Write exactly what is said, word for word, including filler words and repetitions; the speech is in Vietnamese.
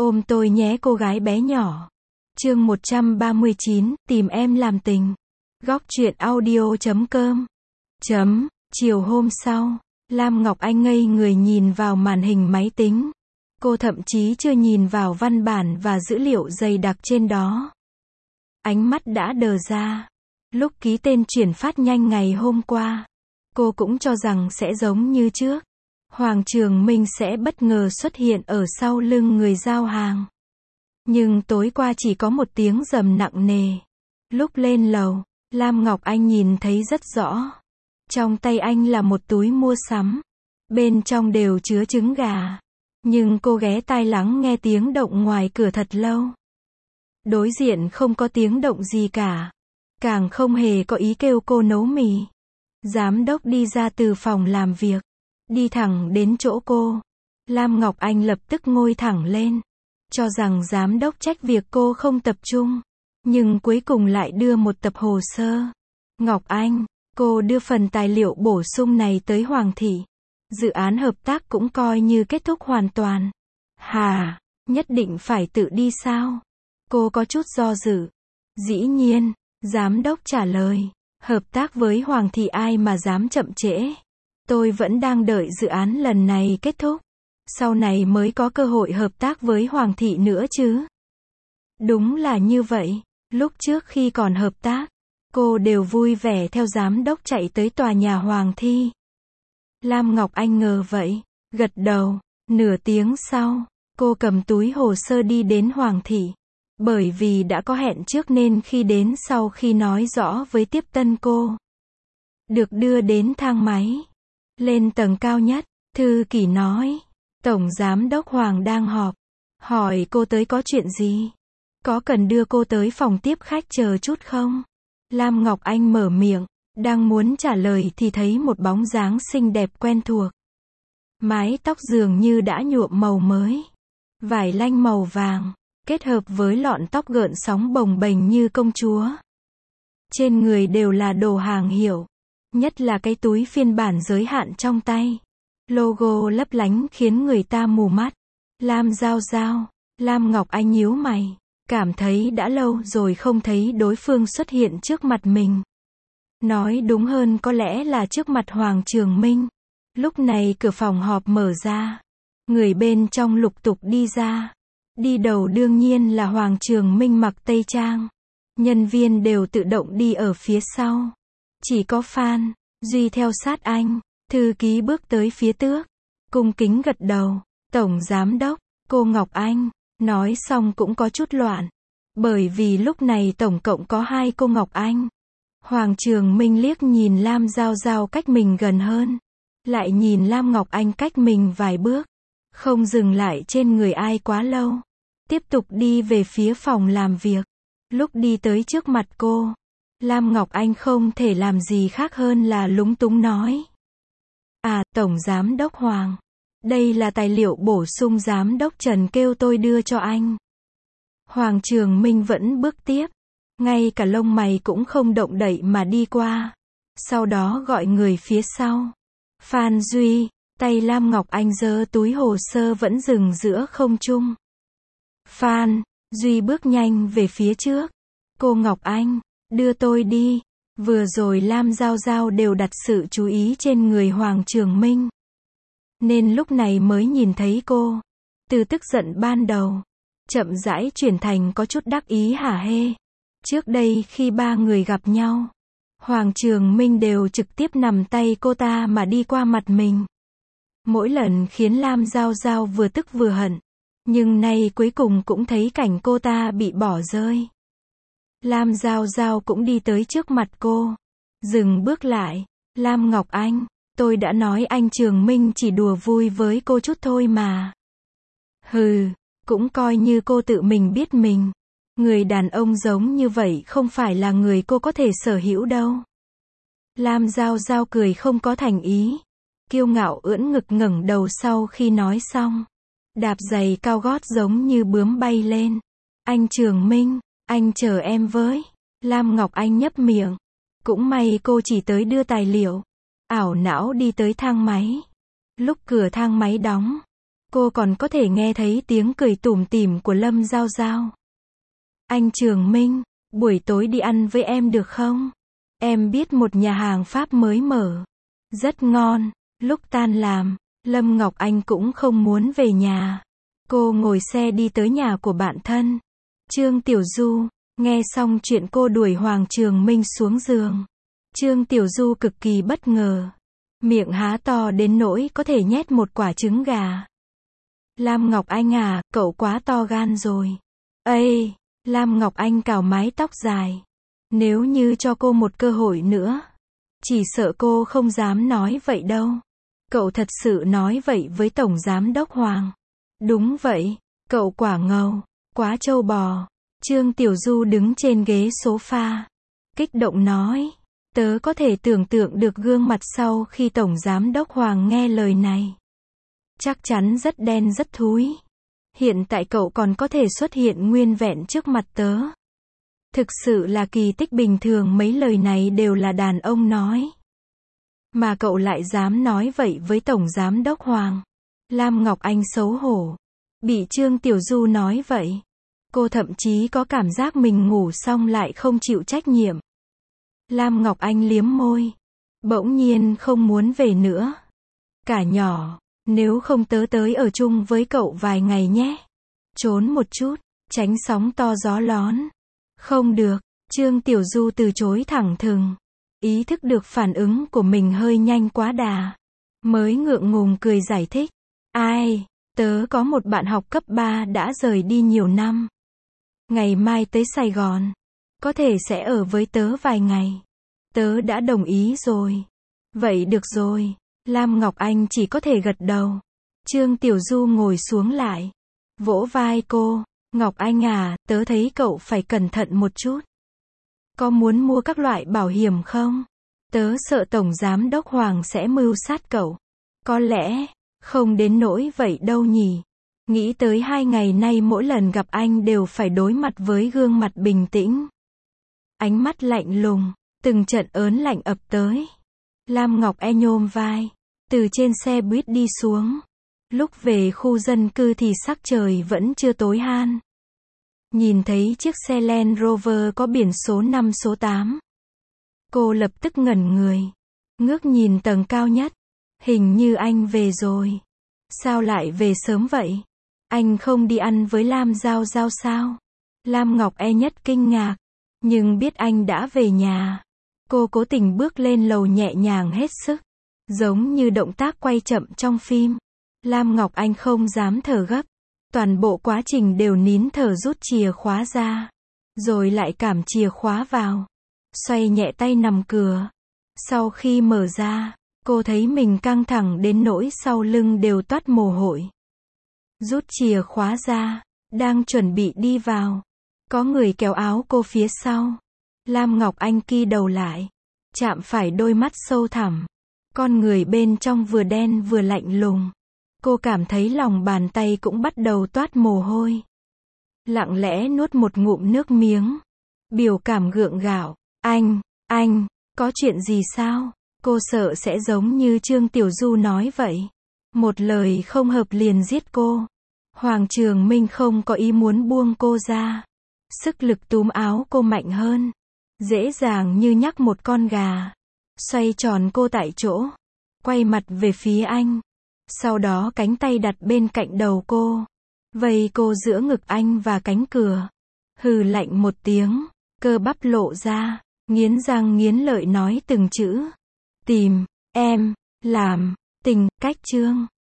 Ôm tôi nhé cô gái bé nhỏ. Chương một trăm ba mươi chín, tìm em làm tình. Góc truyện audio chấm com. Chấm, chiều hôm sau, Lam Ngọc Anh ngây người nhìn vào màn hình máy tính. Cô thậm chí chưa nhìn vào văn bản và dữ liệu dày đặc trên đó. Ánh mắt đã đờ ra. Lúc ký tên chuyển phát nhanh ngày hôm qua, cô cũng cho rằng sẽ giống như trước. Hoàng Trường Minh sẽ bất ngờ xuất hiện ở sau lưng người giao hàng. Nhưng tối qua chỉ có một tiếng rầm nặng nề. Lúc lên lầu, Lam Ngọc Anh nhìn thấy rất rõ. Trong tay anh là một túi mua sắm. Bên trong đều chứa trứng gà. Nhưng cô ghé tai lắng nghe tiếng động ngoài cửa thật lâu. Đối diện không có tiếng động gì cả. Càng không hề có ý kêu cô nấu mì. Giám đốc đi ra từ phòng làm việc. Đi thẳng đến chỗ cô. Lam Ngọc Anh lập tức ngồi thẳng lên. Cho rằng giám đốc trách việc cô không tập trung. Nhưng cuối cùng lại đưa một tập hồ sơ. Ngọc Anh, cô đưa phần tài liệu bổ sung này tới Hoàng thị. Dự án hợp tác cũng coi như kết thúc hoàn toàn. Hà, nhất định phải tự đi sao? Cô có chút do dự. Dĩ nhiên, giám đốc trả lời. Hợp tác với Hoàng thị ai mà dám chậm trễ. Tôi vẫn đang đợi dự án lần này kết thúc. Sau này mới có cơ hội hợp tác với Hoàng thị nữa chứ. Đúng là như vậy. Lúc trước khi còn hợp tác, cô đều vui vẻ theo giám đốc chạy tới tòa nhà Hoàng thị. Lam Ngọc Anh ngờ vậy, gật đầu. Nửa tiếng sau, cô cầm túi hồ sơ đi đến Hoàng thị. Bởi vì đã có hẹn trước nên khi đến sau khi nói rõ với tiếp tân cô. Được đưa đến thang máy. Lên tầng cao nhất, thư ký nói. Tổng giám đốc Hoàng đang họp. Hỏi cô tới có chuyện gì? Có cần đưa cô tới phòng tiếp khách chờ chút không? Lam Ngọc Anh mở miệng. Đang muốn trả lời thì thấy một bóng dáng xinh đẹp quen thuộc. Mái tóc dường như đã nhuộm màu mới. Vải lanh màu vàng. Kết hợp với lọn tóc gợn sóng bồng bềnh như công chúa. Trên người đều là đồ hàng hiệu. Nhất là cái túi phiên bản giới hạn trong tay. Logo lấp lánh khiến người ta mù mắt. Lam Giao Giao, Lam Ngọc Anh nhíu mày. Cảm thấy đã lâu rồi không thấy đối phương xuất hiện trước mặt mình. Nói đúng hơn có lẽ là trước mặt Hoàng Trường Minh. Lúc này cửa phòng họp mở ra. Người bên trong lục tục đi ra. Đi đầu đương nhiên là Hoàng Trường Minh mặc tây trang. Nhân viên đều tự động đi ở phía sau. Chỉ có Phan Duy theo sát anh. Thư ký bước tới phía trước. Cung kính gật đầu. Tổng giám đốc, cô Ngọc Anh. Nói xong cũng có chút loạn. Bởi vì lúc này tổng cộng có hai cô Ngọc Anh. Hoàng Trường Minh liếc nhìn Lam Giao Giao cách mình gần hơn. Lại nhìn Lam Ngọc Anh cách mình vài bước. Không dừng lại trên người ai quá lâu. Tiếp tục đi về phía phòng làm việc. Lúc đi tới trước mặt cô, Lam Ngọc Anh không thể làm gì khác hơn là lúng túng nói. À, Tổng Giám đốc Hoàng. Đây là tài liệu bổ sung Giám đốc Trần kêu tôi đưa cho anh. Hoàng Trường Minh vẫn bước tiếp. Ngay cả lông mày cũng không động đậy mà đi qua. Sau đó gọi người phía sau. Phan Duy, tay Lam Ngọc Anh giơ túi hồ sơ vẫn dừng giữa không trung. Phan Duy bước nhanh về phía trước. Cô Ngọc Anh, đưa tôi đi. Vừa rồi Lam Giao Giao đều đặt sự chú ý trên người Hoàng Trường Minh. Nên lúc này mới nhìn thấy cô. Từ tức giận ban đầu, chậm rãi chuyển thành có chút đắc ý hả hê. Trước đây khi ba người gặp nhau, Hoàng Trường Minh đều trực tiếp nằm tay cô ta mà đi qua mặt mình. Mỗi lần khiến Lam Giao Giao vừa tức vừa hận. Nhưng nay cuối cùng cũng thấy cảnh cô ta bị bỏ rơi. Lam Giao Giao cũng đi tới trước mặt cô. Dừng bước lại. Lam Ngọc Anh, tôi đã nói anh Trường Minh chỉ đùa vui với cô chút thôi mà. Hừ, cũng coi như cô tự mình biết mình. Người đàn ông giống như vậy không phải là người cô có thể sở hữu đâu. Lam Giao Giao cười không có thành ý. Kiêu ngạo ưỡn ngực ngẩng đầu sau khi nói xong. Đạp giày cao gót giống như bướm bay lên. Anh Trường Minh, anh chờ em với. Lam Ngọc Anh nhấp miệng. Cũng may cô chỉ tới đưa tài liệu. Ảo não đi tới thang máy. Lúc cửa thang máy đóng, Cô còn có thể nghe thấy tiếng cười tủm tỉm của Lâm Giao Giao. Anh Trường Minh, buổi tối đi ăn với em được không? Em biết một nhà hàng Pháp mới mở. Rất ngon. Lúc tan làm, Lâm Ngọc Anh cũng không muốn về nhà. Cô ngồi xe đi tới nhà của bạn thân, Trương Tiểu Du. Nghe xong chuyện cô đuổi Hoàng Trường Minh xuống giường. Trương Tiểu Du cực kỳ bất ngờ. Miệng há to đến nỗi có thể nhét một quả trứng gà. Lam Ngọc Anh à, cậu quá to gan rồi. Ây, Lam Ngọc Anh cào mái tóc dài. Nếu như cho cô một cơ hội nữa, chỉ sợ cô không dám nói vậy đâu. Cậu thật sự nói vậy với Tổng Giám đốc Hoàng. Đúng vậy, cậu quả ngầu, quá trâu bò. Trương Tiểu Du đứng trên ghế sofa, kích động nói. Tớ có thể tưởng tượng được gương mặt sau khi Tổng Giám đốc Hoàng nghe lời này. Chắc chắn rất đen rất thúi. Hiện tại cậu còn có thể xuất hiện nguyên vẹn trước mặt tớ. Thực sự là kỳ tích, bình thường mấy lời này đều là đàn ông nói. Mà cậu lại dám nói vậy với Tổng Giám đốc Hoàng. Lam Ngọc Anh xấu hổ. Bị Trương Tiểu Du nói vậy, cô thậm chí có cảm giác mình ngủ xong lại không chịu trách nhiệm. Lam Ngọc Anh liếm môi. Bỗng nhiên không muốn về nữa. Cả nhỏ, nếu không tớ tới ở chung với cậu vài ngày nhé. Trốn một chút, tránh sóng to gió lón. Không được, Trương Tiểu Du từ chối thẳng thừng. Ý thức được phản ứng của mình hơi nhanh quá đà. Mới ngượng ngùng cười giải thích. Ai, tớ có một bạn học cấp ba đã rời đi nhiều năm. Ngày mai tới Sài Gòn. Có thể sẽ ở với tớ vài ngày. Tớ đã đồng ý rồi. Vậy được rồi. Lam Ngọc Anh chỉ có thể gật đầu. Trương Tiểu Du ngồi xuống lại, vỗ vai cô. Ngọc Anh à, tớ thấy cậu phải cẩn thận một chút. Có muốn mua các loại bảo hiểm không? Tớ sợ Tổng Giám đốc Hoàng sẽ mưu sát cậu. Có lẽ, không đến nỗi vậy đâu nhỉ. Nghĩ tới hai ngày nay mỗi lần gặp anh đều phải đối mặt với gương mặt bình tĩnh. Ánh mắt lạnh lùng, từng trận ớn lạnh ập tới. Lam Ngọc Anh nhôm vai, từ trên xe buýt đi xuống. Lúc về khu dân cư thì sắc trời vẫn chưa tối han. Nhìn thấy chiếc xe Land Rover có biển số năm số tám. Cô lập tức ngẩn người. Ngước nhìn tầng cao nhất. Hình như anh về rồi. Sao lại về sớm vậy? Anh không đi ăn với Lam Giao Giao sao? Lam Ngọc E nhất kinh ngạc. Nhưng biết anh đã về nhà. Cô cố tình bước lên lầu nhẹ nhàng hết sức. Giống như động tác quay chậm trong phim. Lam Ngọc Anh không dám thở gấp. Toàn bộ quá trình đều nín thở rút chìa khóa ra. Rồi lại cảm chìa khóa vào. Xoay nhẹ tay nằm cửa. Sau khi mở ra, cô thấy mình căng thẳng đến nỗi sau lưng đều toát mồ hôi. Rút chìa khóa ra, đang chuẩn bị đi vào. Có người kéo áo cô phía sau. Lam Ngọc Anh ki đầu lại. Chạm phải đôi mắt sâu thẳm. Con người bên trong vừa đen vừa lạnh lùng. Cô cảm thấy lòng bàn tay cũng bắt đầu toát mồ hôi. Lặng lẽ nuốt một ngụm nước miếng. Biểu cảm gượng gạo. Anh, anh, có chuyện gì sao? Cô sợ sẽ giống như Trương Tiểu Du nói vậy. Một lời không hợp liền giết cô. Hoàng Trường Minh không có ý muốn buông cô ra. Sức lực túm áo cô mạnh hơn. Dễ dàng như nhắc một con gà. Xoay tròn cô tại chỗ. Quay mặt về phía anh. Sau đó cánh tay đặt bên cạnh đầu cô. Vây cô giữa ngực anh và cánh cửa. Hừ lạnh một tiếng. Cơ bắp lộ ra. Nghiến răng nghiến lợi nói từng chữ. Tìm, em, làm, tình, cách Trương.